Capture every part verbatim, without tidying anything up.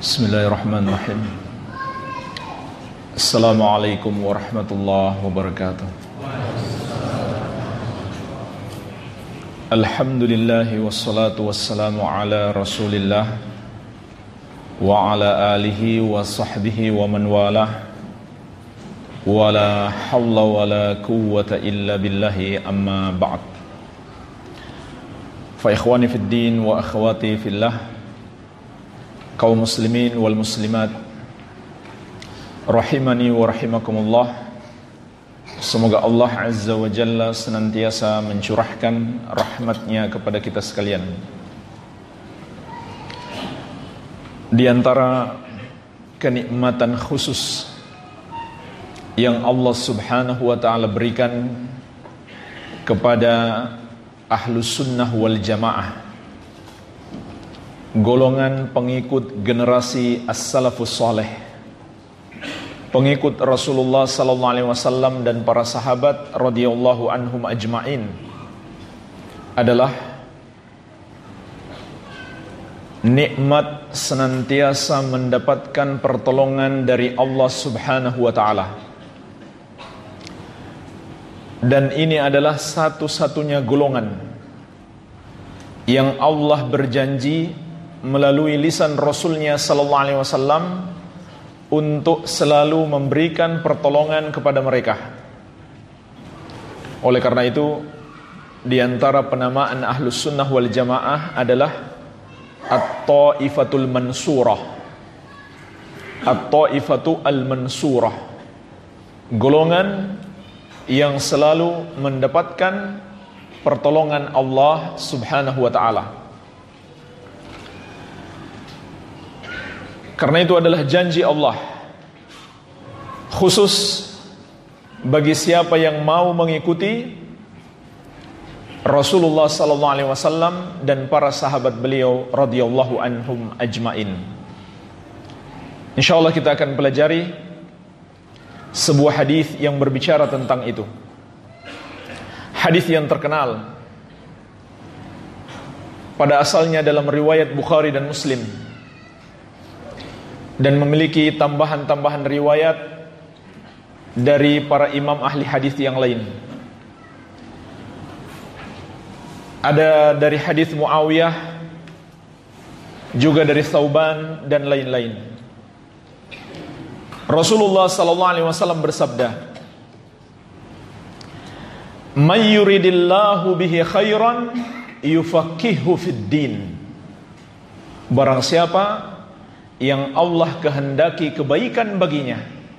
Bismillahirrahmanirrahim. Assalamualaikum warahmatullahi wabarakatuh. Alhamdulillahi wassalatu wassalamu ala rasulillah wa ala alihi wa sahbihi wa man walah. Wa la hawla wa la quwwata illa billahi, amma ba'd. Fa ikhwani fid din wa akhwati fillah, kaum muslimin wal muslimat rahimani wa rahimakumullah. Semoga Allah Azza wa Jalla senantiasa mencurahkan rahmatnya kepada kita sekalian. Di antara kenikmatan khusus yang Allah Subhanahu wa ta'ala berikan kepada Ahlus Sunnah wal Jamaah, golongan pengikut generasi As-Salafus Saleh, pengikut Rasulullah sallallahu alaihi wasallam dan para sahabat radhiyallahu anhum ajma'in, adalah nikmat senantiasa mendapatkan pertolongan dari Allah Subhanahu wa ta'ala. Dan ini adalah satu-satunya golongan yang Allah berjanji melalui lisan Rasulnya sallallahu alaihi wasallam untuk selalu memberikan pertolongan kepada mereka. Oleh karena itu, di antara penamaan Ahlus Sunnah wal Jamaah adalah At-Ta'ifatul Mansurah. At-Ta'ifatu Al-Mansurah, golongan yang selalu mendapatkan pertolongan Allah Subhanahu wa ta'ala. Karena itu adalah janji Allah khusus bagi siapa yang mau mengikuti Rasulullah sallallahu alaihi wasallam dan para sahabat beliau radhiyallahu anhum ajmain. Insyaallah kita akan pelajari sebuah hadis yang berbicara tentang itu. Hadis yang terkenal pada asalnya dalam riwayat Bukhari dan Muslim, dan memiliki tambahan-tambahan riwayat dari para imam ahli hadis yang lain. Ada dari hadis Muawiyah, juga dari Thauban dan lain-lain. Rasulullah sallallahu alaihi wasallam bersabda, "May yuridillahu bihi khairan yufaqihuhu fid din." Barang siapa yang Allah kehendaki kebaikan baginya,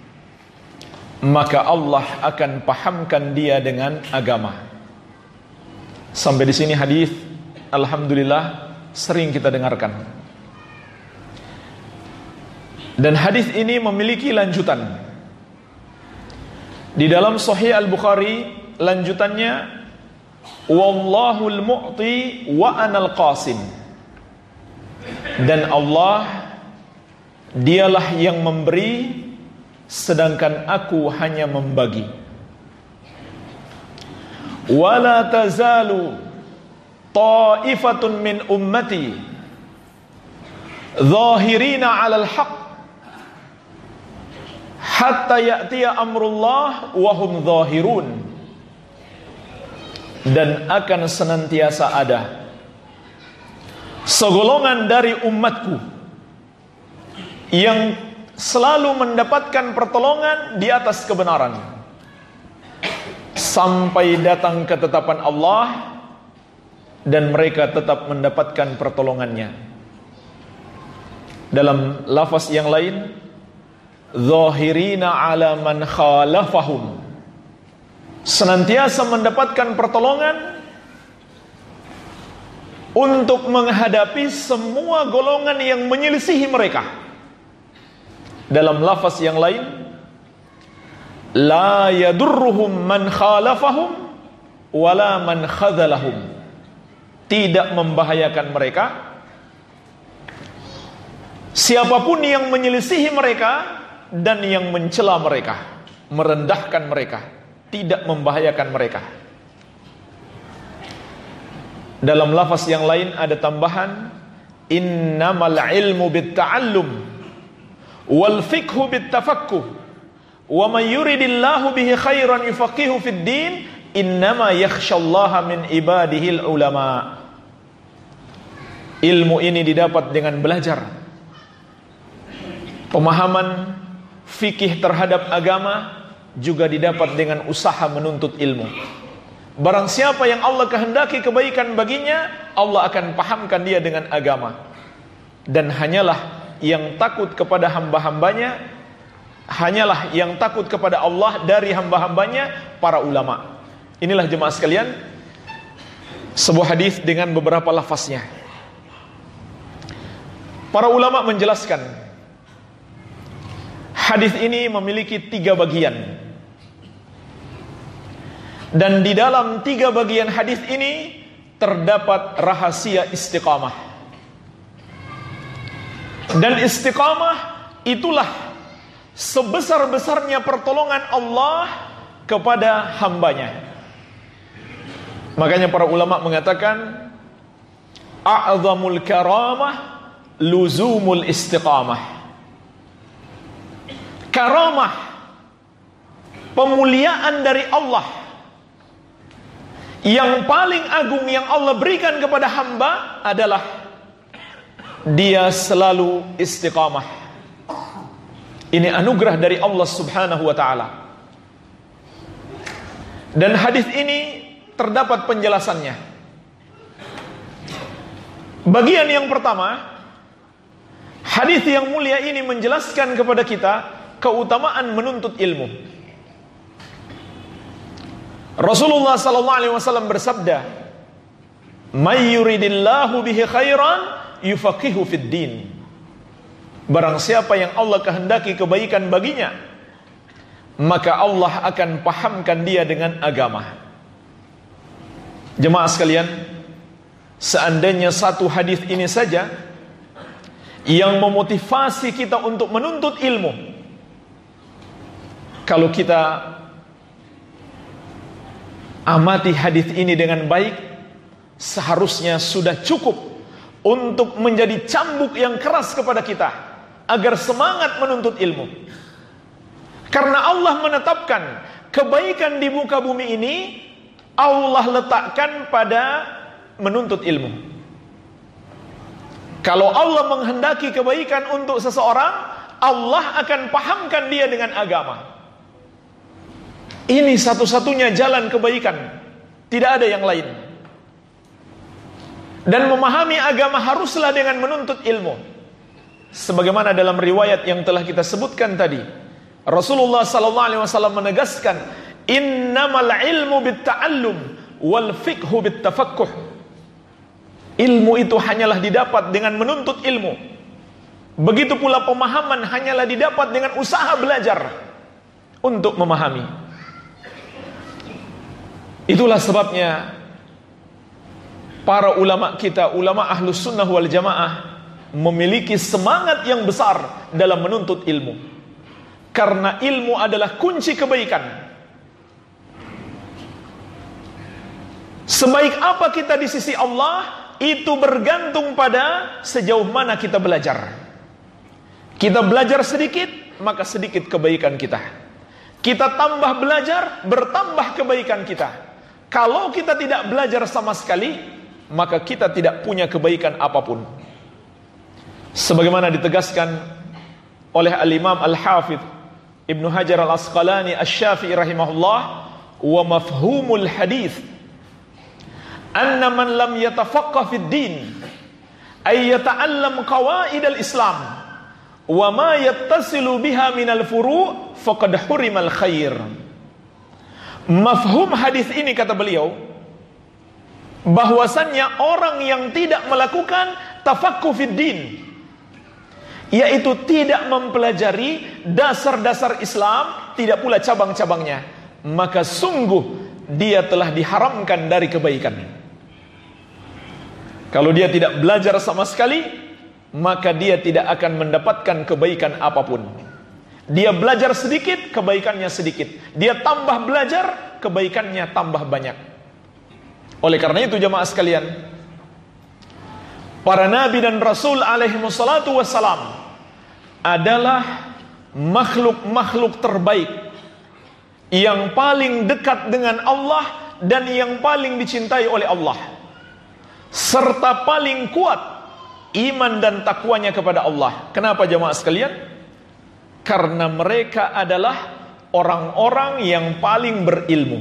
maka Allah akan pahamkan dia dengan agama. Sampai di sini hadis alhamdulillah sering kita dengarkan. Dan hadis ini memiliki lanjutan. Di dalam Sahih Al-Bukhari lanjutannya, "Wallahul mu'ti wa anal qasim." Dan Allah, dialah yang memberi, sedangkan aku hanya membagi. Wala tazalu ta'ifatun min ummati zahirina 'alal haqq hatta ya'tiya amrullah wa hum zahirun. Dan akan senantiasa ada segolongan dari umatku yang selalu mendapatkan pertolongan di atas kebenaran, sampai datang ketetapan Allah dan mereka tetap mendapatkan pertolongannya. Dalam lafaz yang lain, zahirina ala man khalafahum, senantiasa mendapatkan pertolongan untuk menghadapi semua golongan yang menyelisihi mereka. Dalam lafaz yang lain, la yadurruhum man khalafahum wala man khadhalahum, tidak membahayakan mereka siapapun yang menyelisihi mereka dan yang mencela mereka, merendahkan mereka, tidak membahayakan mereka. Dalam lafaz yang lain ada tambahan, innamal ilmu bitta'allum wal fiqhu bit tafaqquh, wa may yuridillahu bihi khairan yufaqihu fid din, innama yakhsyallaha min ibadihil ulama. Ilmu ini didapat dengan belajar. Pemahaman fikih terhadap agama juga didapat dengan usaha menuntut ilmu. Barang siapa yang Allah kehendaki kebaikan baginya, Allah akan pahamkan dia dengan agama. Dan hanyalah yang takut kepada hamba-hambanya, hanyalah yang takut kepada Allah dari hamba-hambanya para ulama. Inilah jemaah sekalian, sebuah hadis dengan beberapa lafaznya. Para ulama menjelaskan, hadis ini memiliki tiga bagian. Dan di dalam tiga bagian hadis ini terdapat rahasia istiqamah. Dan istiqamah itulah sebesar-besarnya pertolongan Allah kepada hambanya. Makanya para ulama mengatakan, a'zamul karamah luzumul istiqamah. Karamah, pemuliaan dari Allah yang paling agung yang Allah berikan kepada hamba adalah dia selalu istiqamah. Ini anugerah dari Allah Subhanahu wa ta'ala. Dan hadis ini terdapat penjelasannya. Bagian yang pertama, hadis yang mulia ini menjelaskan kepada kita keutamaan menuntut ilmu. Rasulullah sallallahu alaihi wasallam bersabda, "May yuridillahu bihi khairan yufaqihu fid din." Barang siapa yang Allah kehendaki kebaikan baginya, maka Allah akan pahamkan dia dengan agama. Jemaah sekalian, seandainya satu hadis ini saja yang memotivasi kita untuk menuntut ilmu, kalau kita amati hadis ini dengan baik, seharusnya sudah cukup untuk menjadi cambuk yang keras kepada kita agar semangat menuntut ilmu. Karena Allah menetapkan kebaikan di muka bumi ini, Allah letakkan pada menuntut ilmu. Kalau Allah menghendaki kebaikan untuk seseorang, Allah akan pahamkan dia dengan agama. Ini satu-satunya jalan kebaikan, tidak ada yang lain. Dan memahami agama haruslah dengan menuntut ilmu. Sebagaimana dalam riwayat yang telah kita sebutkan tadi, Rasulullah sallallahu alaihi wasallam menegaskan, innamal ilmu bitta'allum wal fiqhu bittafaqquh. Ilmu itu hanyalah didapat dengan menuntut ilmu. Begitu pula pemahaman hanyalah didapat dengan usaha belajar untuk memahami. Itulah sebabnya para ulama kita, ulama ahlus sunnah wal jamaah, memiliki semangat yang besar dalam menuntut ilmu. Karena ilmu adalah kunci kebaikan. Sebaik apa kita di sisi Allah, itu bergantung pada sejauh mana kita belajar. Kita belajar sedikit, maka sedikit kebaikan kita. Kita tambah belajar, bertambah kebaikan kita. Kalau kita tidak belajar sama sekali, maka kita tidak punya kebaikan apapun. Sebagaimana ditegaskan oleh Al-Imam Al-Hafidh Ibnu Hajar Al-Asqalani Asy-Syafi'i rahimahullah, wa mafhumul hadith anna man lam yatafaqqah fid din ay yata'allam qawaid al-Islam wa ma yattasilu biha minal furu' faqad hurimal khair. Mafhum hadis ini, kata beliau, bahwasannya orang yang tidak melakukan tafaqquh fid din, yaitu tidak mempelajari dasar-dasar Islam, tidak pula cabang-cabangnya, maka sungguh dia telah diharamkan dari kebaikan. Kalau dia tidak belajar sama sekali, maka dia tidak akan mendapatkan kebaikan apapun. Dia belajar sedikit, kebaikannya sedikit. Dia tambah belajar, kebaikannya tambah banyak. Oleh karena itu jemaah sekalian, para nabi dan rasul alaihi wassalatu wassalam adalah makhluk-makhluk terbaik yang paling dekat dengan Allah dan yang paling dicintai oleh Allah, serta paling kuat iman dan takwanya kepada Allah. Kenapa jemaah sekalian? Karena mereka adalah orang-orang yang paling berilmu.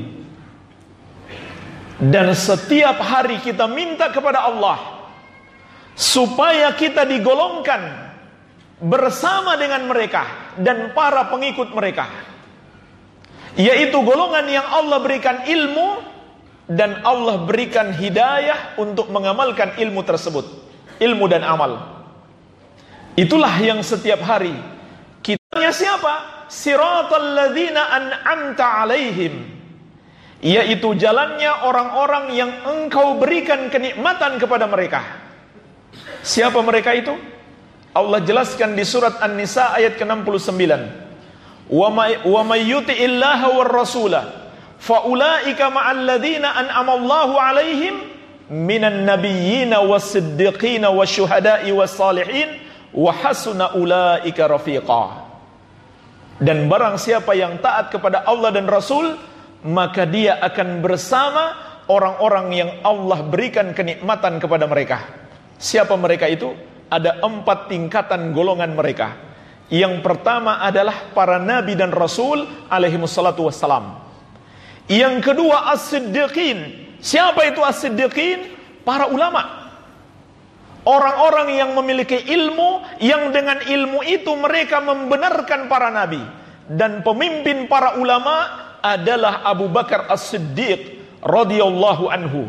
Dan setiap hari kita minta kepada Allah supaya kita digolongkan bersama dengan mereka dan para pengikut mereka, yaitu golongan yang Allah berikan ilmu dan Allah berikan hidayah untuk mengamalkan ilmu tersebut, ilmu dan amal. Itulah yang setiap hari kitanya siapa? Siratal ladzina an'amta alaihim, yaitu jalannya orang-orang yang engkau berikan kenikmatan kepada mereka. Siapa mereka itu? Allah jelaskan di surat An-Nisa ayat ke enam puluh sembilan. Wa may yuti'illaha war rasula fa ulaika ma'al ladzina an'ama Allahu 'alaihim minan nabiyyina was-siddiqina wasyuhada'i was-salihin wa hasuna ulaika rafiqa. Dan barang siapa yang taat kepada Allah dan Rasul, maka dia akan bersama orang-orang yang Allah berikan kenikmatan kepada mereka. Siapa mereka itu? Ada empat tingkatan golongan mereka. Yang pertama adalah para nabi dan rasul alaihi wassalatu wassalam. Yang kedua as-siddiqin. Siapa itu as-siddiqin? Para ulama, orang-orang yang memiliki ilmu, yang dengan ilmu itu mereka membenarkan para nabi. Dan pemimpin para ulama adalah Abu Bakar As-Siddiq radhiyallahu anhu,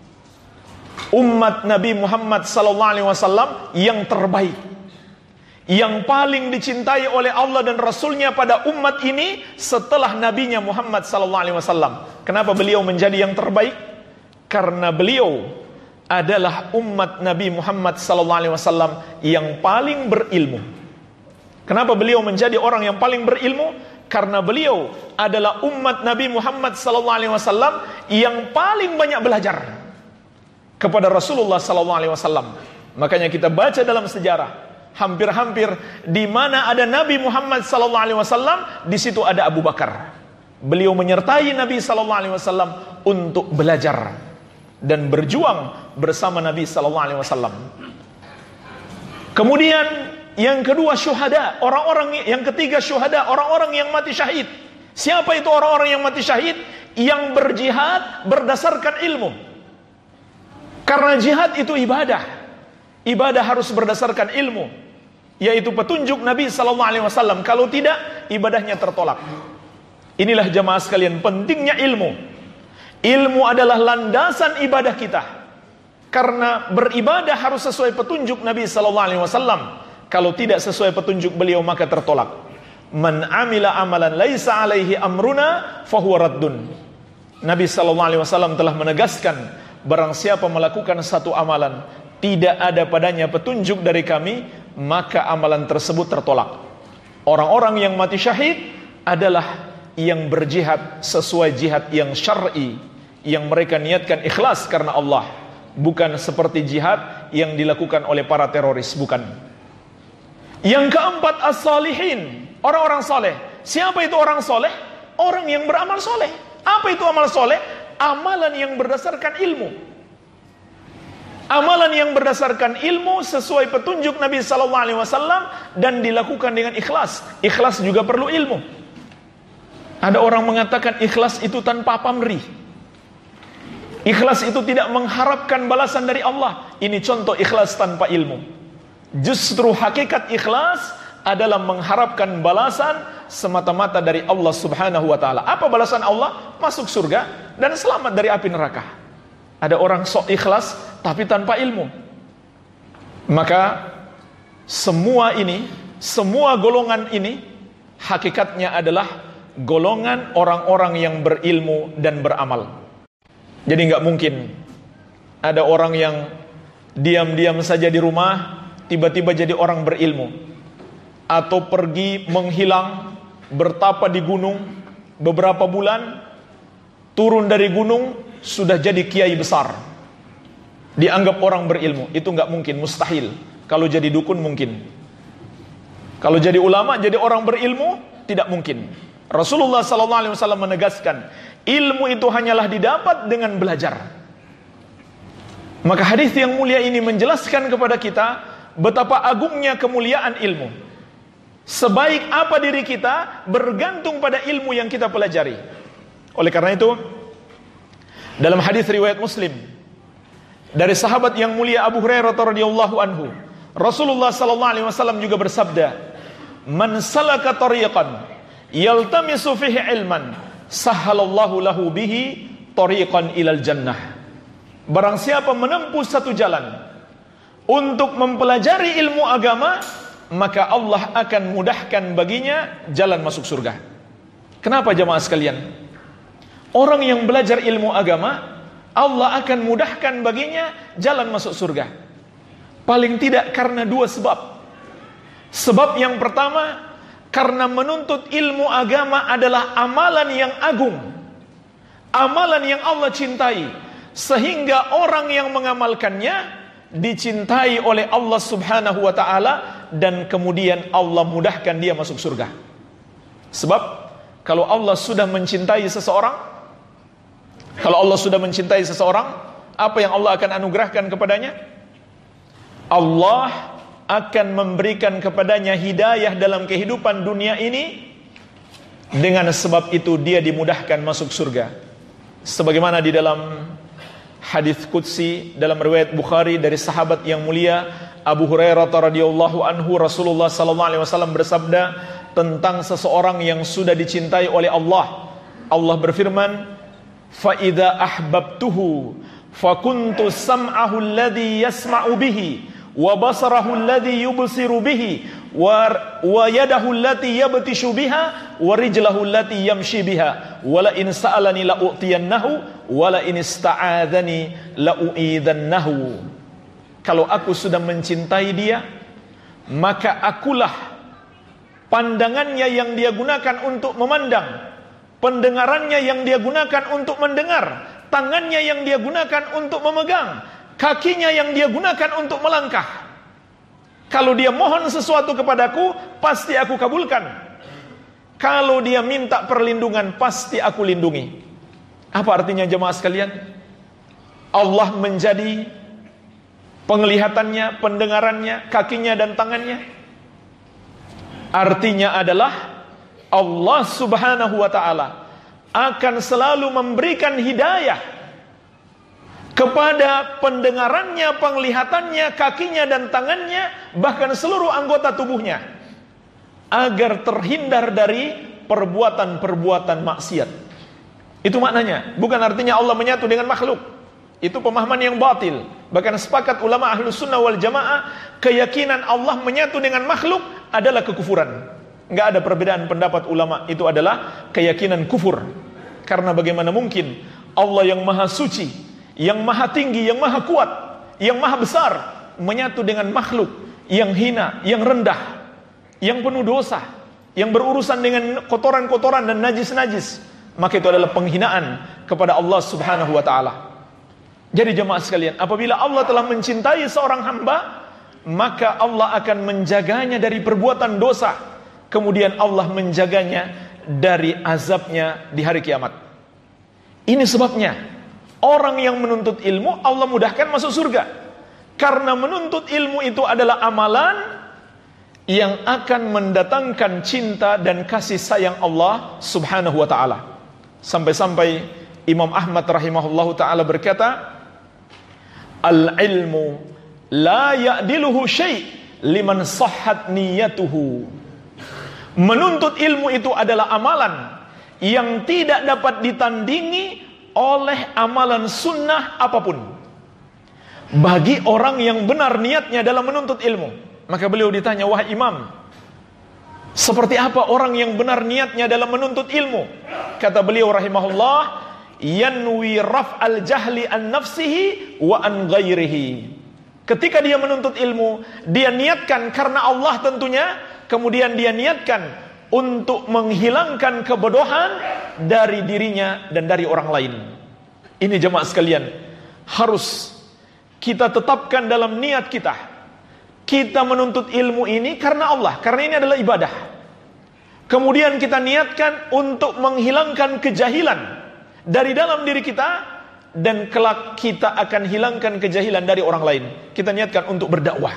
umat Nabi Muhammad sallallahu alaihi wasallam yang terbaik, yang paling dicintai oleh Allah dan Rasulnya pada umat ini setelah nabinya Muhammad sallallahu alaihi wasallam. Kenapa beliau menjadi yang terbaik? Karena beliau adalah umat Nabi Muhammad sallallahu alaihi wasallam yang paling berilmu. Kenapa beliau menjadi orang yang paling berilmu? Karena beliau adalah umat Nabi Muhammad sallallahu alaihi wasallam yang paling banyak belajar kepada Rasulullah sallallahu alaihi wasallam. Makanya kita baca dalam sejarah, hampir-hampir di mana ada Nabi Muhammad sallallahu alaihi wasallam, di situ ada Abu Bakar. Beliau menyertai Nabi sallallahu alaihi wasallam untuk belajar dan berjuang bersama Nabi sallallahu alaihi wasallam. Kemudian yang kedua syuhada, orang-orang yang ketiga syuhada, orang-orang yang mati syahid. Siapa itu orang-orang yang mati syahid? Yang berjihad berdasarkan ilmu. Karena jihad itu ibadah. Ibadah harus berdasarkan ilmu, yaitu petunjuk Nabi sallallahu alaihi wasallam. Kalau tidak, ibadahnya tertolak. Inilah jamaah sekalian pentingnya ilmu. Ilmu adalah landasan ibadah kita. Karena beribadah harus sesuai petunjuk Nabi sallallahu alaihi wasallam. Kalau tidak sesuai petunjuk beliau maka tertolak. Man amila amalan laisa alaihi amruna fahuwa raddun. Nabi sallallahu alaihi wasallam telah menegaskan, barang siapa melakukan satu amalan tidak ada padanya petunjuk dari kami, maka amalan tersebut tertolak. Orang-orang yang mati syahid adalah yang berjihad sesuai jihad yang syar'i, yang mereka niatkan ikhlas karena Allah, bukan seperti jihad yang dilakukan oleh para teroris, bukan. Yang keempat as-salihin, orang-orang soleh. Siapa itu orang soleh? Orang yang beramal soleh. Apa itu amal soleh? Amalan yang berdasarkan ilmu. Amalan yang berdasarkan ilmu sesuai petunjuk Nabi sallallahu alaihi wasallam dan dilakukan dengan ikhlas. Ikhlas juga perlu ilmu. Ada orang mengatakan ikhlas itu tanpa pamrih. Ikhlas itu tidak mengharapkan balasan dari Allah. Ini contoh ikhlas tanpa ilmu. Justru hakikat ikhlas adalah mengharapkan balasan semata-mata dari Allah subhanahu wa ta'ala. Apa balasan Allah? Masuk surga dan selamat dari api neraka. Ada orang sok ikhlas tapi tanpa ilmu. Maka semua ini, semua golongan ini hakikatnya adalah golongan orang-orang yang berilmu dan beramal. Jadi nggak mungkin ada orang yang diam-diam saja di rumah tiba-tiba jadi orang berilmu, atau pergi menghilang bertapa di gunung beberapa bulan, turun dari gunung sudah jadi kiai besar, dianggap orang berilmu. Itu nggak mungkin, mustahil. Kalau jadi dukun mungkin. Kalau jadi ulama, jadi orang berilmu, tidak mungkin. Rasulullah sallallahu alaihi wasallam menegaskan, ilmu itu hanyalah didapat dengan belajar. Maka hadis yang mulia ini menjelaskan kepada kita betapa agungnya kemuliaan ilmu. Sebaik apa diri kita bergantung pada ilmu yang kita pelajari. Oleh karena itu, dalam hadis riwayat Muslim dari sahabat yang mulia Abu Hurairah radhiyallahu anhu, Rasulullah sallallahu alaihi wasallam juga bersabda, "Man salaka tariqan yaltamisu fihi ilman, sahhalallahu lahu bihi tariqan ilal jannah." Barang siapa menempuh satu jalan untuk mempelajari ilmu agama, maka Allah akan mudahkan baginya jalan masuk surga. Kenapa jemaah sekalian? Orang yang belajar ilmu agama, Allah akan mudahkan baginya jalan masuk surga. Paling tidak karena dua sebab. Sebab yang pertama, karena menuntut ilmu agama adalah amalan yang agung, amalan yang Allah cintai, sehingga orang yang mengamalkannya dicintai oleh Allah subhanahu wa ta'ala, dan kemudian Allah mudahkan dia masuk surga. Sebab kalau Allah sudah mencintai seseorang, kalau Allah sudah mencintai seseorang, apa yang Allah akan anugerahkan kepadanya? Allah akan memberikan kepadanya hidayah dalam kehidupan dunia ini. Dengan sebab itu dia dimudahkan masuk surga. Sebagaimana di dalam hadis qudsi dalam riwayat Bukhari dari sahabat yang mulia Abu Hurairah radhiyallahu anhu, Rasulullah sallallahu alaihi wasallam bersabda tentang seseorang yang sudah dicintai oleh Allah. Allah berfirman, "Fa idza ahbabtuhu fa kuntu sam'ahu alladhi yasma'u bihi wa basarahu alladhi yubsiru bihi wa wa yadahu allati yabtishu biha wa rijlahu allati yamshi biha wa la in sa'alani la u'tiyannahu wa la in ista'adzani la u'idzannahu." Kalau aku sudah mencintai dia, maka akulah pandangannya yang dia gunakan untuk memandang, pendengarannya yang dia gunakan untuk mendengar, tangannya yang dia gunakan untuk memegang, kakinya yang dia gunakan untuk melangkah. Kalau dia mohon sesuatu kepadaku, pasti aku kabulkan. Kalau dia minta perlindungan, pasti aku lindungi. Apa artinya jemaah sekalian? Allah menjadi penglihatannya, pendengarannya, kakinya dan tangannya. Artinya adalah Allah subhanahu wa ta'ala akan selalu memberikan hidayah kepada pendengarannya, penglihatannya, kakinya dan tangannya, bahkan seluruh anggota tubuhnya, agar terhindar dari perbuatan-perbuatan maksiat. Itu maknanya. Bukan artinya Allah menyatu dengan makhluk. Itu pemahaman yang batil. Bahkan sepakat ulama ahlus sunnah wal jamaah, keyakinan Allah menyatu dengan makhluk adalah kekufuran. Enggak ada perbedaan pendapat ulama, itu adalah keyakinan kufur. Karena bagaimana mungkin Allah yang maha suci, yang maha tinggi, yang maha kuat, yang maha besar, menyatu dengan makhluk yang hina, yang rendah, yang penuh dosa, yang berurusan dengan kotoran-kotoran dan najis-najis. Maka itu adalah penghinaan kepada Allah subhanahu wa ta'ala. Jadi jemaah sekalian, apabila Allah telah mencintai seorang hamba, maka Allah akan menjaganya dari perbuatan dosa, kemudian Allah menjaganya dari azabnya di hari kiamat. Ini sebabnya orang yang menuntut ilmu Allah mudahkan masuk surga, karena menuntut ilmu itu adalah amalan yang akan mendatangkan cinta dan kasih sayang Allah subhanahu wa ta'ala. Sampai-sampai Imam Ahmad rahimahullahu ta'ala berkata, "Al-ilmu la ya'diluhu syai' liman sahhat niyatuhu." Menuntut ilmu itu adalah amalan yang tidak dapat ditandingi oleh amalan sunnah apapun, bagi orang yang benar niatnya dalam menuntut ilmu. Maka beliau ditanya, "Wahai imam, seperti apa orang yang benar niatnya dalam menuntut ilmu?" Kata beliau rahimahullah, "Yanwi raf'al jahli an nafsihi wa an ghairihi." Ketika dia menuntut ilmu, dia niatkan karena Allah tentunya, kemudian dia niatkan untuk menghilangkan kebodohan dari dirinya dan dari orang lain. Ini jemaah sekalian, harus kita tetapkan dalam niat kita. kita menuntut ilmu ini karena Allah, karena ini adalah ibadah. Kemudian kita niatkan untuk menghilangkan kejahilan dari dalam diri kita, dan kelak kita akan hilangkan kejahilan dari orang lain. Kita niatkan untuk berdakwah.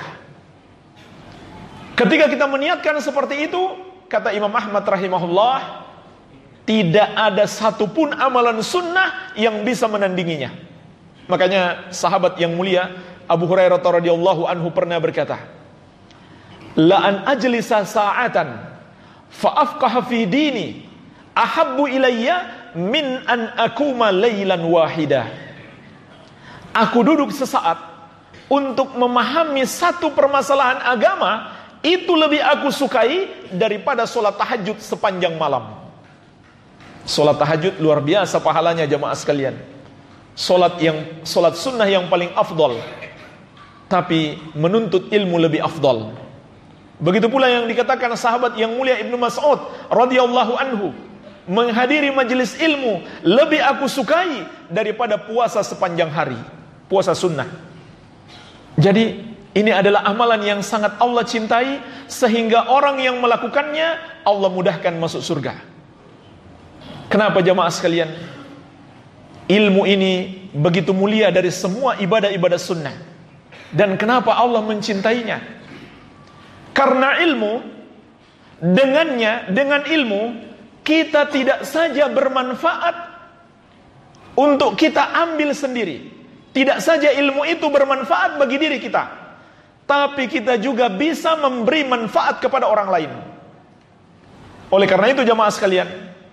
Ketika kita meniatkan seperti itu, kata Imam Ahmad rahimahullah, tidak ada satupun amalan sunnah yang bisa menandinginya. Makanya sahabat yang mulia Abu Hurairah radhiyallahu anhu pernah berkata, la an ajlisa sa'atan fa afqaha fi dini ahabbu ilayya min an akuma laylan wahida. Aku duduk sesaat untuk memahami satu permasalahan agama, itu lebih aku sukai daripada sholat tahajud sepanjang malam. Sholat tahajud luar biasa pahalanya jamaah sekalian. Sholat yang sholat sunnah yang paling afdal, tapi menuntut ilmu lebih afdal. Begitu pula yang dikatakan sahabat yang mulia Ibnu Mas'ud radhiyallahu anhu, menghadiri majelis ilmu lebih aku sukai daripada puasa sepanjang hari, puasa sunnah. Jadi ini adalah amalan yang sangat Allah cintai, sehingga orang yang melakukannya Allah mudahkan masuk surga. Kenapa jamaah sekalian? Ilmu ini begitu mulia dari semua ibadah-ibadah sunnah. Dan kenapa Allah mencintainya? Karena ilmu, dengannya, dengan ilmu kita tidak saja bermanfaat untuk kita ambil sendiri. Tidak saja ilmu itu bermanfaat bagi diri kita, tapi kita juga bisa memberi manfaat kepada orang lain. Oleh karena itu jamaah sekalian,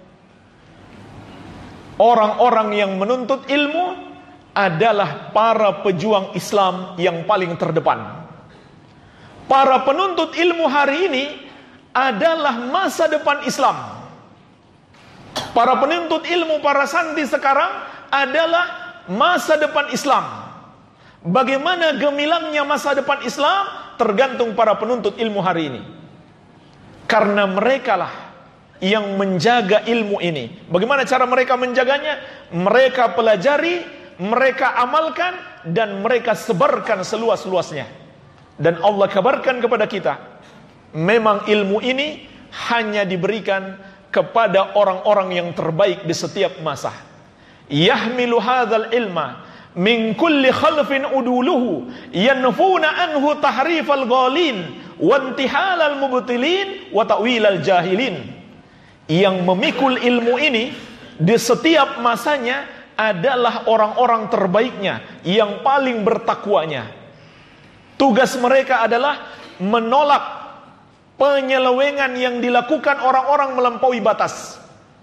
orang-orang yang menuntut ilmu adalah para pejuang Islam yang paling terdepan. Para penuntut ilmu hari ini adalah masa depan Islam. Para penuntut ilmu, para santri sekarang adalah masa depan Islam. Bagaimana gemilangnya masa depan Islam tergantung para penuntut ilmu hari ini. Karena merekalah yang menjaga ilmu ini. Bagaimana cara mereka menjaganya? Mereka pelajari, mereka amalkan, dan mereka sebarkan seluas-luasnya. Dan Allah kabarkan kepada kita, memang ilmu ini hanya diberikan kepada orang-orang yang terbaik di setiap masa. Yahmilu hadzal ilma min kulli khalfin uduluhu yanfuna anhu tahrifal ghalin wa intihalal mubtilin wa ta'wilal jahilin. Yang memikul ilmu ini di setiap masanya adalah orang-orang terbaiknya, yang paling bertakwanya. Tugas mereka adalah menolak penyelewengan yang dilakukan orang-orang melampaui batas.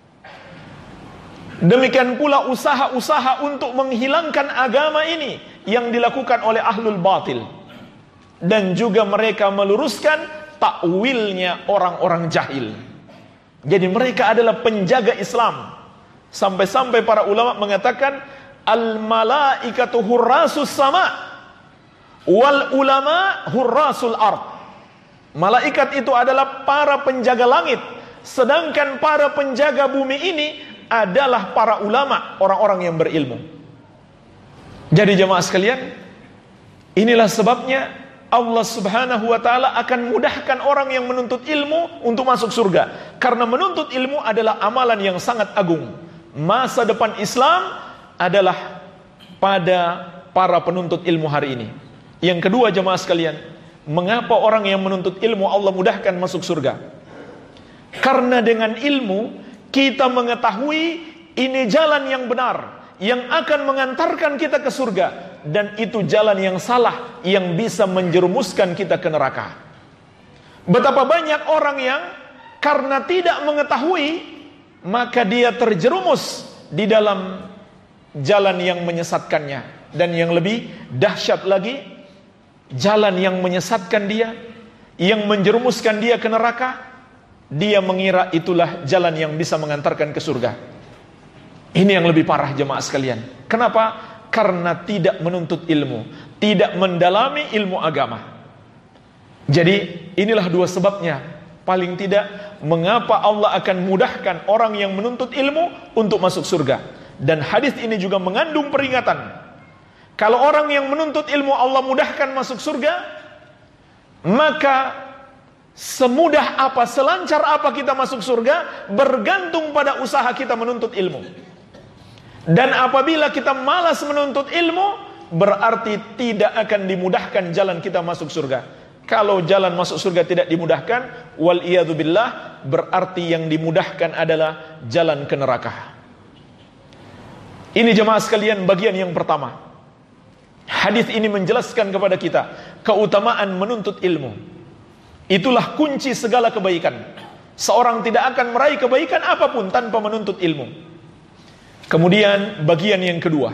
Demikian pula usaha-usaha untuk menghilangkan agama ini yang dilakukan oleh ahlul batil. Dan juga mereka meluruskan takwilnya orang-orang jahil. Jadi mereka adalah penjaga Islam. Sampai-sampai para ulama mengatakan, al-malaikatu hurrasus sama' wal ulama hurrasul ard. Malaikat itu adalah para penjaga langit, sedangkan para penjaga bumi ini adalah para ulama, orang-orang yang berilmu. Jadi jemaah sekalian, inilah sebabnya Allah subhanahu wa ta'ala akan mudahkan orang yang menuntut ilmu untuk masuk surga. Karena menuntut ilmu adalah amalan yang sangat agung. Masa depan Islam adalah pada para penuntut ilmu hari ini. Yang kedua jemaah sekalian, mengapa orang yang menuntut ilmu Allah mudahkan masuk surga? Karena dengan ilmu kita mengetahui ini jalan yang benar, yang akan mengantarkan kita ke surga, dan itu jalan yang salah yang bisa menjerumuskan kita ke neraka. Betapa banyak orang yang karena tidak mengetahui, maka dia terjerumus di dalam jalan yang menyesatkannya. Dan yang lebih dahsyat lagi, jalan yang menyesatkan dia, yang menjerumuskan dia ke neraka, dia mengira itulah jalan yang bisa mengantarkan ke surga. Ini yang lebih parah jemaah sekalian. Kenapa? Karena tidak menuntut ilmu, tidak mendalami ilmu agama. Jadi inilah dua sebabnya, paling tidak, mengapa Allah akan mudahkan orang yang menuntut ilmu untuk masuk surga. Dan hadis ini juga mengandung peringatan. Kalau orang yang menuntut ilmu Allah mudahkan masuk surga, maka semudah apa, selancar apa kita masuk surga bergantung pada usaha kita menuntut ilmu. Dan apabila kita malas menuntut ilmu, berarti tidak akan dimudahkan jalan kita masuk surga. Kalau jalan masuk surga tidak dimudahkan, wal iyadzubillah, berarti yang dimudahkan adalah jalan ke neraka. Ini jemaah sekalian bagian yang pertama. Hadis ini menjelaskan kepada kita keutamaan menuntut ilmu. Itulah kunci segala kebaikan. Seorang tidak akan meraih kebaikan apapun tanpa menuntut ilmu. Kemudian bagian yang kedua,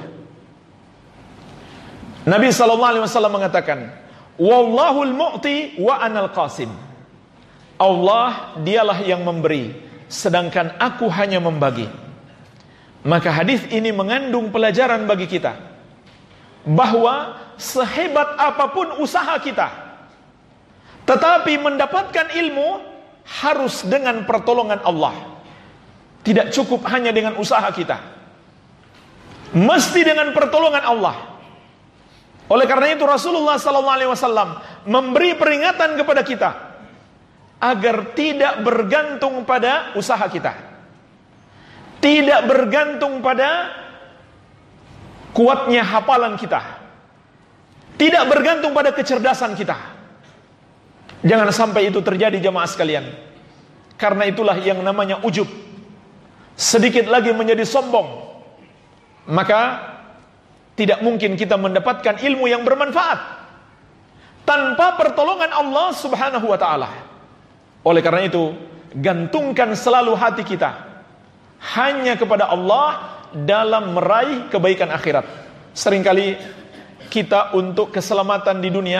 Nabi sallallahu alaihi wasallam mengatakan, wallahul mu'ti wa anal qasim. Allah dialah yang memberi, sedangkan aku hanya membagi. Maka hadis ini mengandung pelajaran bagi kita bahwa sehebat apapun usaha kita, tetapi mendapatkan ilmu harus dengan pertolongan Allah. Tidak cukup hanya dengan usaha kita, mesti dengan pertolongan Allah. Oleh karena itu Rasulullah sallallahu alaihi wasallam memberi peringatan kepada kita agar tidak bergantung pada usaha kita, tidak bergantung pada kuatnya hafalan kita, tidak bergantung pada kecerdasan kita. Jangan sampai itu terjadi jemaah sekalian. Karena itulah yang namanya ujub. Sedikit lagi menjadi sombong, maka tidak mungkin kita mendapatkan ilmu yang bermanfaat tanpa pertolongan Allah subhanahu wa ta'ala. Oleh karena itu, gantungkan selalu hati kita hanya kepada Allah dalam meraih kebaikan akhirat. Seringkali kita untuk keselamatan di dunia,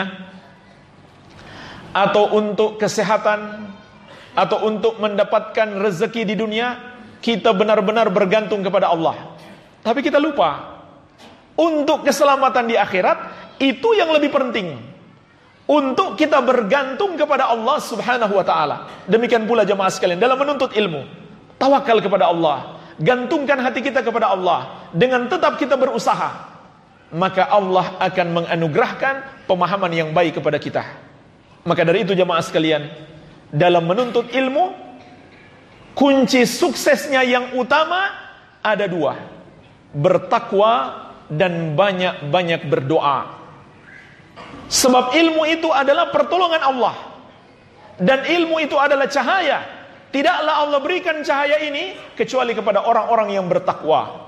atau untuk kesehatan, atau untuk mendapatkan rezeki di dunia, kita benar-benar bergantung kepada Allah. Tapi kita lupa, untuk keselamatan di akhirat, itu yang lebih penting. Untuk kita bergantung kepada Allah subhanahu wa ta'ala. Demikian pula jemaah sekalian, dalam menuntut ilmu, tawakal kepada Allah, gantungkan hati kita kepada Allah. Dengan tetap kita berusaha, maka Allah akan menganugerahkan pemahaman yang baik kepada kita. Maka dari itu jemaah sekalian, dalam menuntut ilmu, kunci suksesnya yang utama ada dua: bertakwa dan banyak-banyak berdoa. Sebab ilmu itu adalah pertolongan Allah, dan ilmu itu adalah cahaya. Tidaklah Allah berikan cahaya ini kecuali kepada orang-orang yang bertakwa.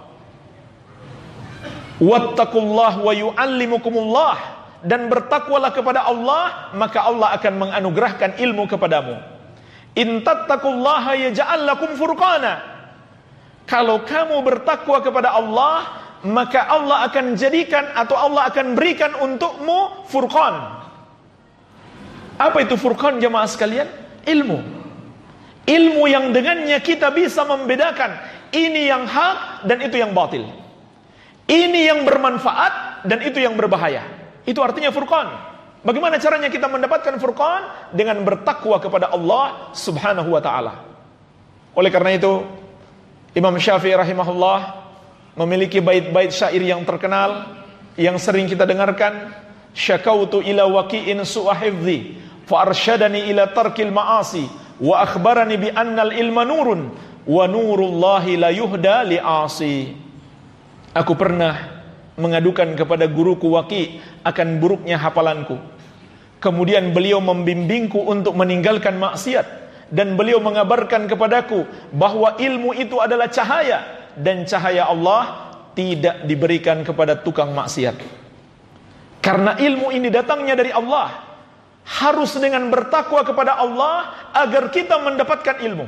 Wattaqullah wa yu'allimukumullah, dan bertakwalah kepada Allah, maka Allah akan menganugerahkan ilmu kepadamu. In tattaqullaha yaj'al lakum furqana. Kalau kamu bertakwa kepada Allah, maka Allah akan jadikan, atau Allah akan berikan untukmu furqan. Apa itu furqan jemaah sekalian? Ilmu. Ilmu yang dengannya kita bisa membedakan ini yang hak dan itu yang batil, ini yang bermanfaat dan itu yang berbahaya. Itu artinya furqan. Bagaimana caranya kita mendapatkan furqan? Dengan bertakwa kepada Allah subhanahu wa ta'ala. Oleh karena itu Imam Syafi'i rahimahullah memiliki bait-bait syair yang terkenal, yang sering kita dengarkan. Syakautu ila waqi'in su'a hifdhi, fa arsyadani ila tarkil ma'asi, wa akhbarani bi annal ilma nurun, wa nurullahi la yuhda li'asi. Aku pernah mengadukan kepada guruku Waqi' akan buruknya hafalanku. Kemudian beliau membimbingku untuk meninggalkan maksiat, dan beliau mengabarkan kepadaku bahwa ilmu itu adalah cahaya, dan cahaya Allah tidak diberikan kepada tukang maksiat. Karena ilmu ini datangnya dari Allah, harus dengan bertakwa kepada Allah agar kita mendapatkan ilmu.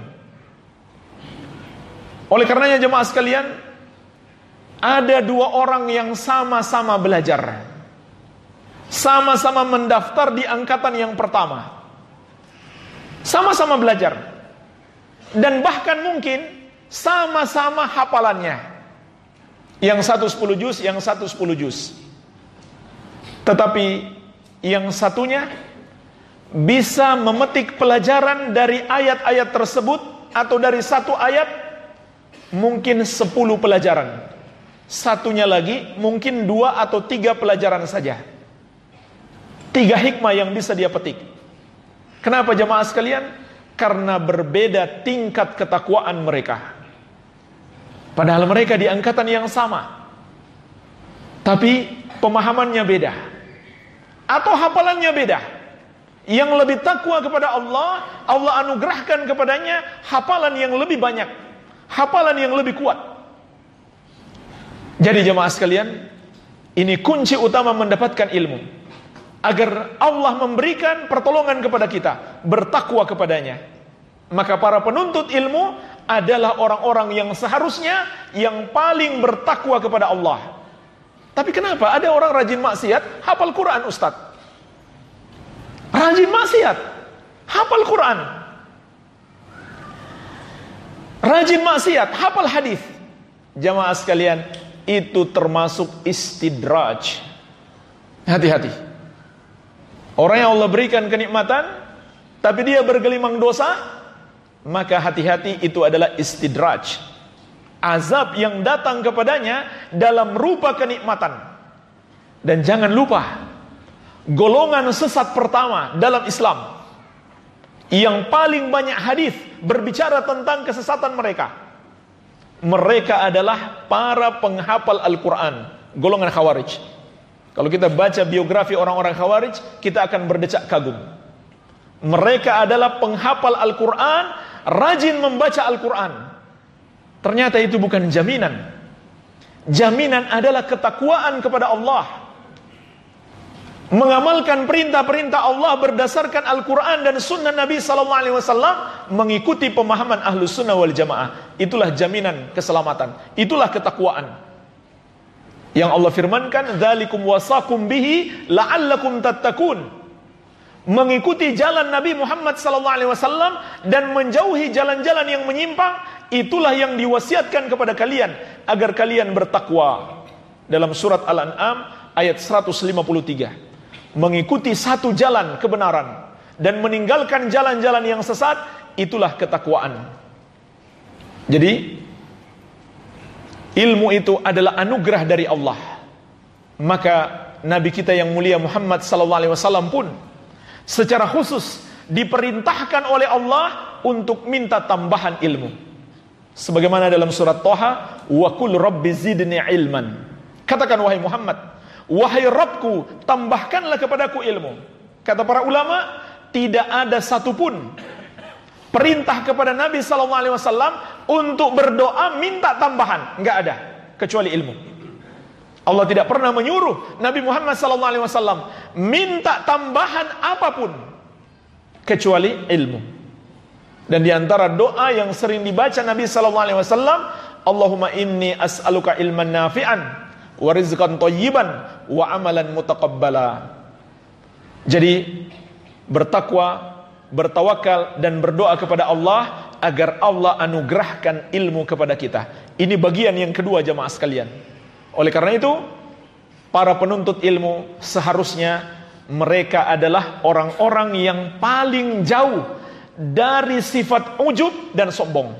Oleh karenanya jemaah sekalian, ada dua orang yang sama-sama belajar, sama-sama mendaftar di angkatan yang pertama, sama-sama belajar, dan bahkan mungkin sama-sama hafalannya. Yang satu sepuluh juz, yang satu sepuluh juz. Tetapi yang satunya bisa memetik pelajaran dari ayat-ayat tersebut, atau dari satu ayat mungkin sepuluh pelajaran. Satunya lagi mungkin dua atau tiga pelajaran saja. Tiga hikmah yang bisa dia petik. Kenapa jamaah sekalian? Karena berbeda tingkat ketakwaan mereka. Padahal mereka di angkatan yang sama, tapi pemahamannya beda, atau hafalannya beda. Yang lebih takwa kepada Allah, Allah anugerahkan kepadanya hafalan yang lebih banyak, hafalan yang lebih kuat. Jadi jemaah sekalian, ini kunci utama mendapatkan ilmu, agar Allah memberikan pertolongan kepada kita, bertakwa kepadanya. Maka para penuntut ilmu adalah orang-orang yang seharusnya yang paling bertakwa kepada Allah. Tapi kenapa ada orang rajin maksiat, hafal Quran Ustaz? Rajin maksiat, hafal Quran. Rajin maksiat, hafal hadis. Jamaah sekalian, itu termasuk istidraj. Hati-hati. Orang yang Allah berikan kenikmatan, tapi dia bergelimang dosa, maka hati-hati, itu adalah istidraj. Azab yang datang kepadanya dalam rupa kenikmatan. Dan jangan lupa, golongan sesat pertama dalam Islam yang paling banyak hadis berbicara tentang kesesatan mereka, mereka adalah para penghafal Al-Quran, golongan Khawarij. Kalau kita baca biografi orang-orang Khawarij, kita akan berdecak kagum. Mereka adalah penghafal Al-Quran, rajin membaca Al-Quran. Ternyata itu bukan jaminan. Jaminan adalah ketakwaan kepada Allah, mengamalkan perintah-perintah Allah berdasarkan Al-Quran dan Sunnah Nabi Sallallahu Alaihi Wasallam, mengikuti pemahaman Ahlus Sunnah wal Jamaah. Itulah jaminan keselamatan, itulah ketakwaan yang Allah firmankan, dzalikum wasakum bihi la'allakum tattaqun. Mengikuti jalan Nabi Muhammad Sallallahu Alaihi Wasallam dan menjauhi jalan-jalan yang menyimpang, itulah yang diwasiatkan kepada kalian agar kalian bertakwa. Dalam surat Al-An'am ayat seratus lima puluh tiga. Mengikuti satu jalan kebenaran dan meninggalkan jalan-jalan yang sesat, itulah ketakwaan. Jadi ilmu itu adalah anugerah dari Allah. Maka Nabi kita yang mulia Muhammad sallallahu alaihi wasallam pun secara khusus diperintahkan oleh Allah untuk minta tambahan ilmu. Sebagaimana dalam surat Thaha, wa qul rabbi zidni ilman. Katakan wahai Muhammad, wahai Rabbku, tambahkanlah kepadaku ilmu. Kata para ulama, tidak ada satupun perintah kepada Nabi sallallahu alaihi wasallam untuk berdoa minta tambahan, enggak ada, kecuali ilmu. Allah tidak pernah menyuruh Nabi Muhammad sallallahu alaihi wasallam minta tambahan apapun kecuali ilmu. Dan di antara doa yang sering dibaca Nabi sallallahu alaihi wasallam, Allahumma inni as'aluka ilman nafi'an wa rizqan thayyiban wa amalan mutaqabbala. Jadi bertakwa, bertawakal dan berdoa kepada Allah agar Allah anugerahkan ilmu kepada kita. Ini bagian yang kedua jamaah sekalian. Oleh karena itu, para penuntut ilmu seharusnya mereka adalah orang-orang yang paling jauh dari sifat ujub dan sombong.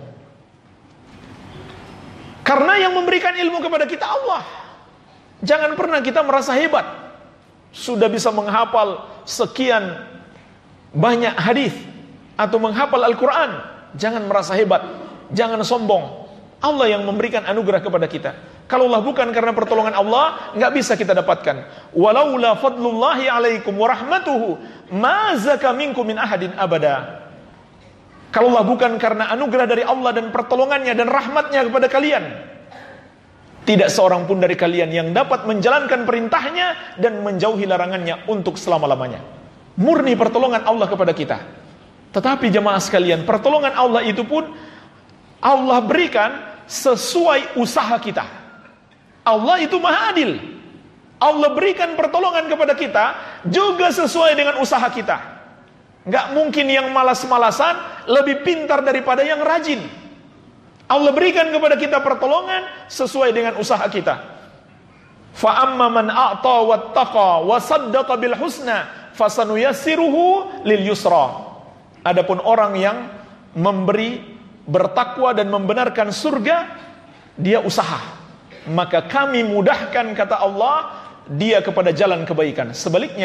Karena yang memberikan ilmu kepada kita Allah. Jangan pernah kita merasa hebat, sudah bisa menghafal sekian banyak hadis atau menghafal Al-Quran. Jangan merasa hebat, jangan sombong. Allah yang memberikan anugerah kepada kita. Kalaulah bukan karena pertolongan Allah, nggak bisa kita dapatkan. Walaula fadlullahi alaikum wa rahmatuhu ma zaka minkum min ahadin abada. Kalaulah bukan karena anugerah dari Allah dan pertolongannya dan rahmatnya kepada kalian, tidak seorang pun dari kalian yang dapat menjalankan perintahnya dan menjauhi larangannya untuk selama-lamanya. Murni pertolongan Allah kepada kita. Tetapi jemaah sekalian, pertolongan Allah itu pun Allah berikan sesuai usaha kita. Allah itu maha adil. Allah berikan pertolongan kepada kita juga sesuai dengan usaha kita. Nggak mungkin yang malas-malasan lebih pintar daripada yang rajin. Allah berikan kepada kita pertolongan sesuai dengan usaha kita. Fa amma man a'ta wattaqa wa saddaqa bil husna fasanuyassiruhu lil yusra. Adapun orang yang memberi, bertakwa dan membenarkan surga, dia usaha, maka kami mudahkan, kata Allah, dia kepada jalan kebaikan. Sebaliknya,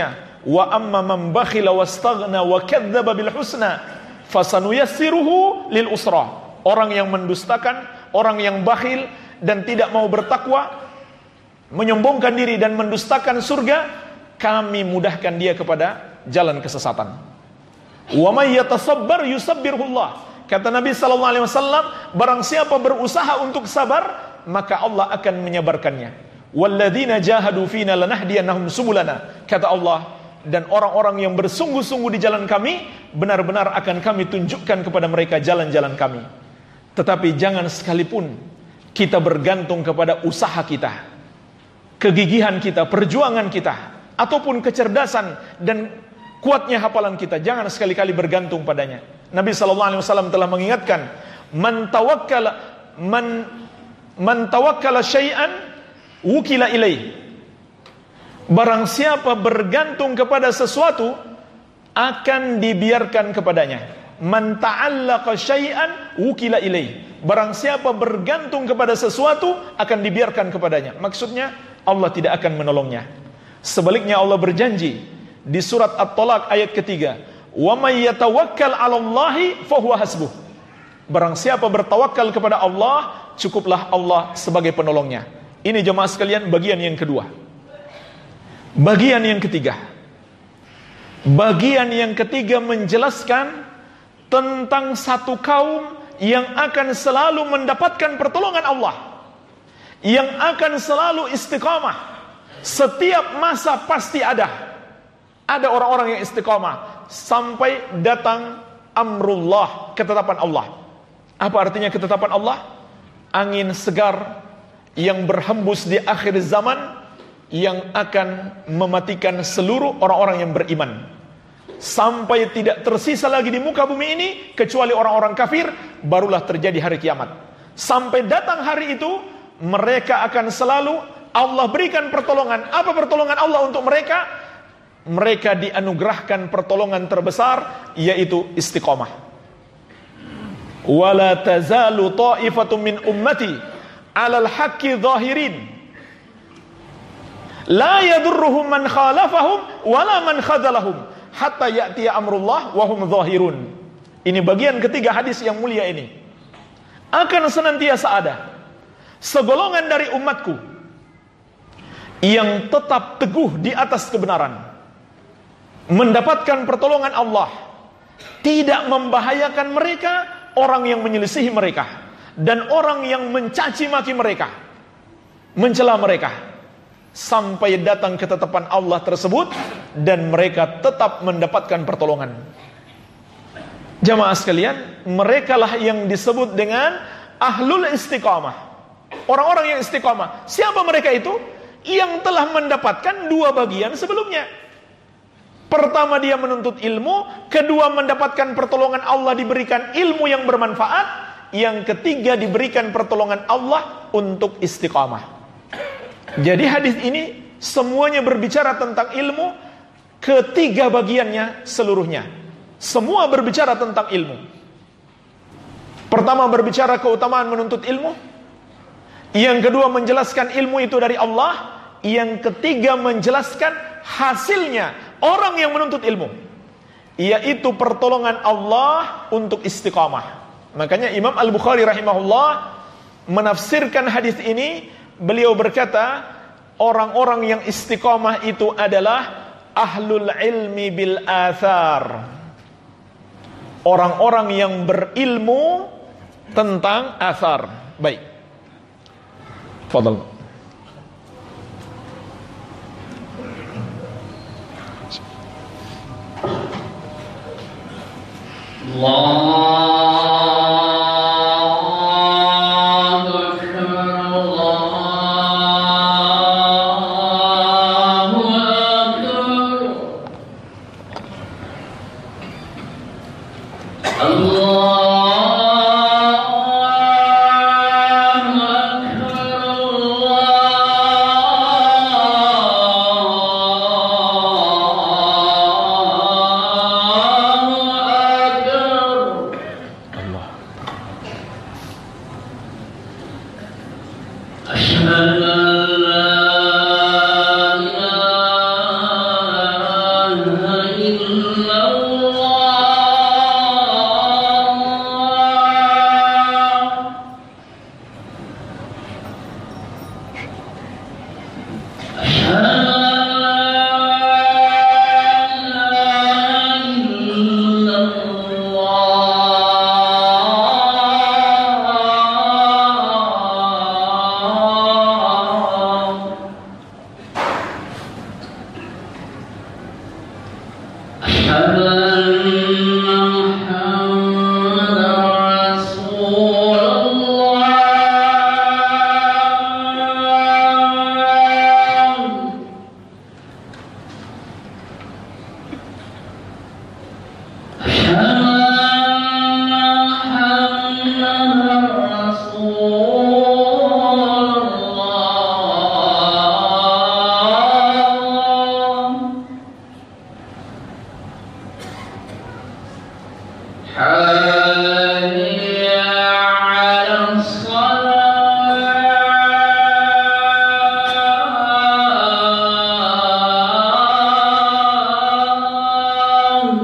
Wa amma man bakhila wastaghna wa kadzdzaba bil husna fasanuyassiruhu lil usra. Orang yang mendustakan, orang yang bakhil dan tidak mau bertakwa, menyombongkan diri dan mendustakan surga, kami mudahkan dia kepada jalan kesesatan. Wa may yatasabbar yusabbirullah. Kata Nabi sallallahu alaihi wasallam, barang siapa berusaha untuk sabar, maka Allah akan menyabarkannya. Walladzina jahadu fina lanahdiyannahum subulana. Kata Allah, dan orang-orang yang bersungguh-sungguh di jalan kami, benar-benar akan kami tunjukkan kepada mereka jalan-jalan kami. Tetapi jangan sekalipun kita bergantung kepada usaha kita, kegigihan kita, perjuangan kita, ataupun kecerdasan dan kuatnya hafalan kita. Jangan sekali-kali bergantung padanya. Nabi sallallahu alaihi wasallam telah mengingatkan, man tawakkala man man tawakkala syai'an wukila ilaih. Barang siapa bergantung kepada sesuatu, akan dibiarkan kepadanya. Man ta'allaqa syai'an wukila ilaih. Barang siapa bergantung kepada sesuatu, akan dibiarkan kepadanya. Maksudnya Allah tidak akan menolongnya. Sebaliknya Allah berjanji di surat At-Talaq ayat ketiga, wa may yatawakkal 'alallahi fahuwa hasbuh. Barang siapa bertawakal kepada Allah, cukuplah Allah sebagai penolongnya. Ini jemaah sekalian bagian yang kedua. Bagian yang ketiga. Bagian yang ketiga menjelaskan tentang satu kaum yang akan selalu mendapatkan pertolongan Allah, yang akan selalu istiqamah. Setiap masa pasti ada Ada orang-orang yang istiqamah sampai datang amrullah, ketetapan Allah. Apa artinya ketetapan Allah? Angin segar yang berhembus di akhir zaman, yang akan mematikan seluruh orang-orang yang beriman. Sampai tidak tersisa lagi di muka bumi ini kecuali orang-orang kafir, barulah terjadi hari kiamat. Sampai datang hari itu, mereka akan selalu Allah berikan pertolongan. Apa pertolongan Allah untuk mereka? Mereka dianugerahkan pertolongan terbesar, yaitu istiqamah. Wala tazalu ta'ifatun min ummati 'alal haqqi zahirin la yadurruhum man khalafahum wala man khadzalahum hatta ya'tiya amrullah wa hum zahirun. Ini bagian ketiga hadis yang mulia ini. Akan senantiasa ada segolongan dari umatku yang tetap teguh di atas kebenaran, mendapatkan pertolongan Allah, tidak membahayakan mereka orang yang menyelisihi mereka dan orang yang mencaci maki mereka, mencela mereka, sampai datang ketetapan Allah tersebut dan mereka tetap mendapatkan pertolongan. Jamaah sekalian, merekalah yang disebut dengan ahlul istiqamah, orang-orang yang istiqamah. Siapa mereka itu? Yang telah mendapatkan dua bagian sebelumnya. Pertama, dia menuntut ilmu. Kedua, mendapatkan pertolongan Allah, diberikan ilmu yang bermanfaat. Yang ketiga, diberikan pertolongan Allah untuk istiqamah. Jadi hadis ini semuanya berbicara tentang ilmu. Ketiga bagiannya seluruhnya, semua berbicara tentang ilmu. Pertama, berbicara keutamaan menuntut ilmu. Yang kedua, menjelaskan ilmu itu dari Allah. Yang ketiga, menjelaskan hasilnya orang yang menuntut ilmu, yaitu pertolongan Allah untuk istiqamah. Makanya Imam Al-Bukhari rahimahullah menafsirkan hadis ini, beliau berkata, orang-orang yang istiqamah itu adalah ahlul ilmi bil athar, orang-orang yang berilmu tentang athar. Baik, fadal. Allahu Akbar, Allahu Akbar, Allah. أشهد أن لا إله أشهد أن محمدا رسول الله أشهد أن محمدا رسول الله حي على الصلاة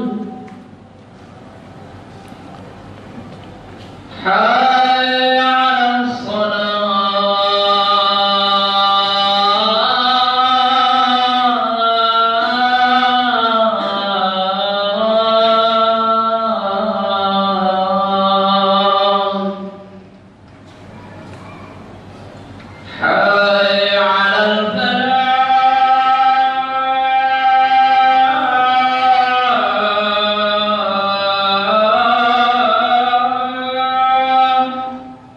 حي على الصلاة حي على الفلاح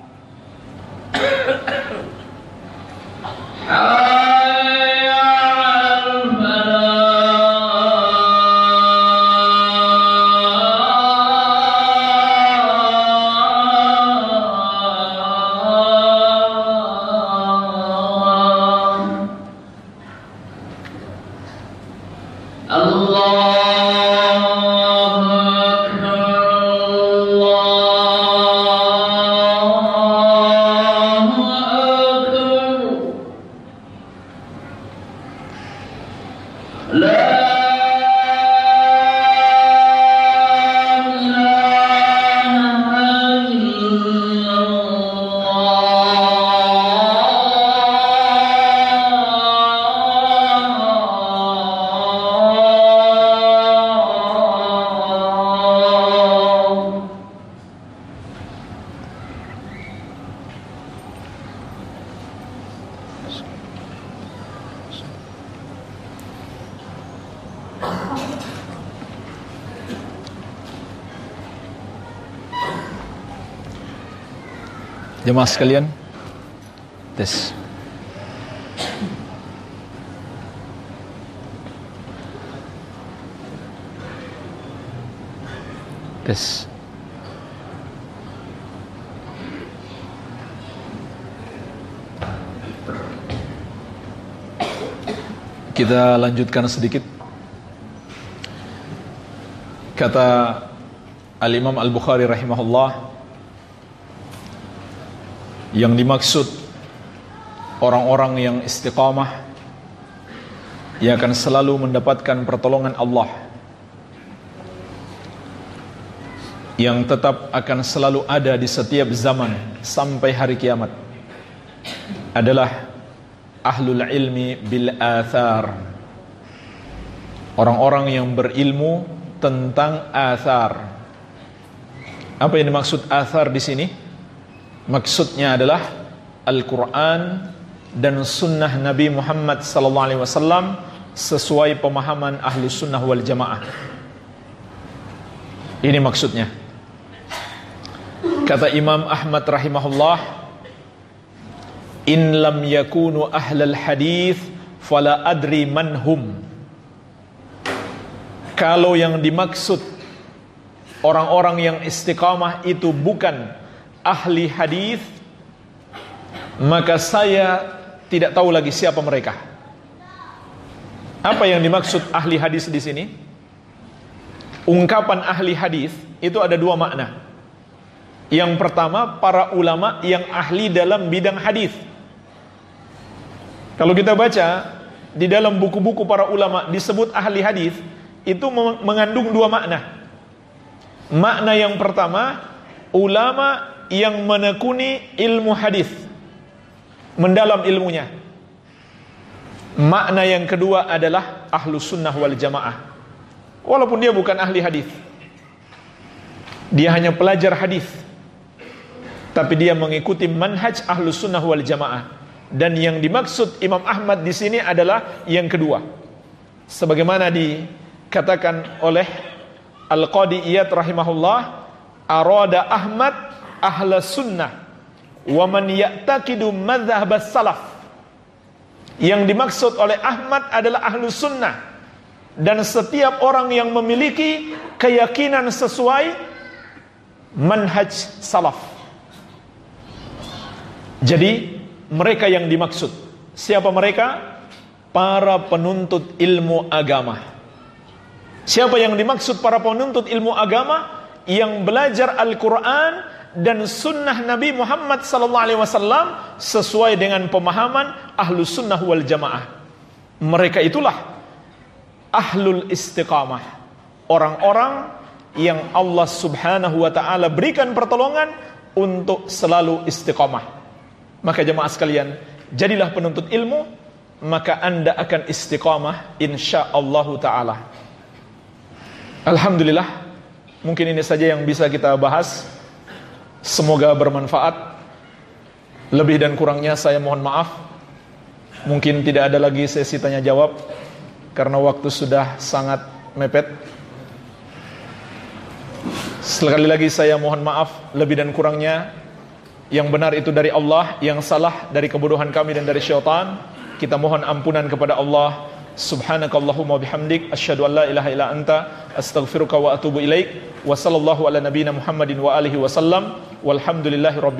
حي على الفلاح الله أكبر الله أكبر لا إله إلا الله Jemaah sekalian, tes. Tes. Kita lanjutkan sedikit. Kata Al-Imam Al-Bukhari rahimahullah, yang dimaksud orang-orang yang istiqamah, yang akan selalu mendapatkan pertolongan Allah, yang tetap akan selalu ada di setiap zaman sampai hari kiamat, adalah ahlul ilmi bil athar, orang-orang yang berilmu tentang athar. Apa yang dimaksud athar di sini? Maksudnya adalah Al-Quran dan Sunnah Nabi Muhammad sallallahu alaihi wasallam sesuai pemahaman ahli sunnah wal jamaah. Ini maksudnya. Kata Imam Ahmad rahimahullah, in lam yakunu ahlal hadith fala adri manhum. Kalau yang dimaksud orang-orang yang istiqamah itu bukan ahli hadis, maka saya tidak tahu lagi siapa mereka. Apa yang dimaksud ahli hadis di sini? Ungkapan ahli hadis itu ada dua makna. Yang pertama, para ulama yang ahli dalam bidang hadis. Kalau kita baca di dalam buku-buku para ulama disebut ahli hadis, itu mengandung dua makna. Makna yang pertama, ulama yang menekuni ilmu hadis, mendalam ilmunya. Makna yang kedua adalah ahlu sunnah wal jamaah, walaupun dia bukan ahli hadis, dia hanya pelajar hadis, tapi dia mengikuti manhaj ahlu sunnah wal jamaah. Dan yang dimaksud Imam Ahmad di sini adalah yang kedua, sebagaimana di dikatakan oleh Al-Qadi Iyad rahimahullah, arada Ahmad ahla sunnah wa man ya'taqidu madhhab salaf. Yang dimaksud oleh Ahmad adalah ahlu sunnah dan setiap orang yang memiliki keyakinan sesuai manhaj salaf. Jadi mereka yang dimaksud. Siapa mereka? Para penuntut ilmu agama. Siapa yang dimaksud para penuntut ilmu agama? Yang belajar Al-Quran dan sunnah Nabi Muhammad sallallahu alaihi wasallam sesuai dengan pemahaman ahlu sunnah wal jamaah. Mereka itulah ahlul istiqamah, orang-orang yang Allah subhanahu wa ta'ala berikan pertolongan untuk selalu istiqamah. Maka jemaah sekalian, jadilah penuntut ilmu, maka anda akan istiqamah insyaallah ta'ala. Alhamdulillah, mungkin ini saja yang bisa kita bahas. Semoga bermanfaat. Lebih dan kurangnya saya mohon maaf. Mungkin tidak ada lagi sesi tanya jawab karena waktu sudah sangat mepet. Sekali lagi saya mohon maaf lebih dan kurangnya. Yang benar itu dari Allah, yang salah dari kebodohan kami dan dari syaitan. Kita mohon ampunan kepada Allah. Subhanakallahumma bihamdik asyhadu an la ilaha illa anta astaghfiruka wa atubu ilaik. Wa sallallahu ala nabiyyina Muhammadin wa alihi wasallam. Walhamdulillahi rabbil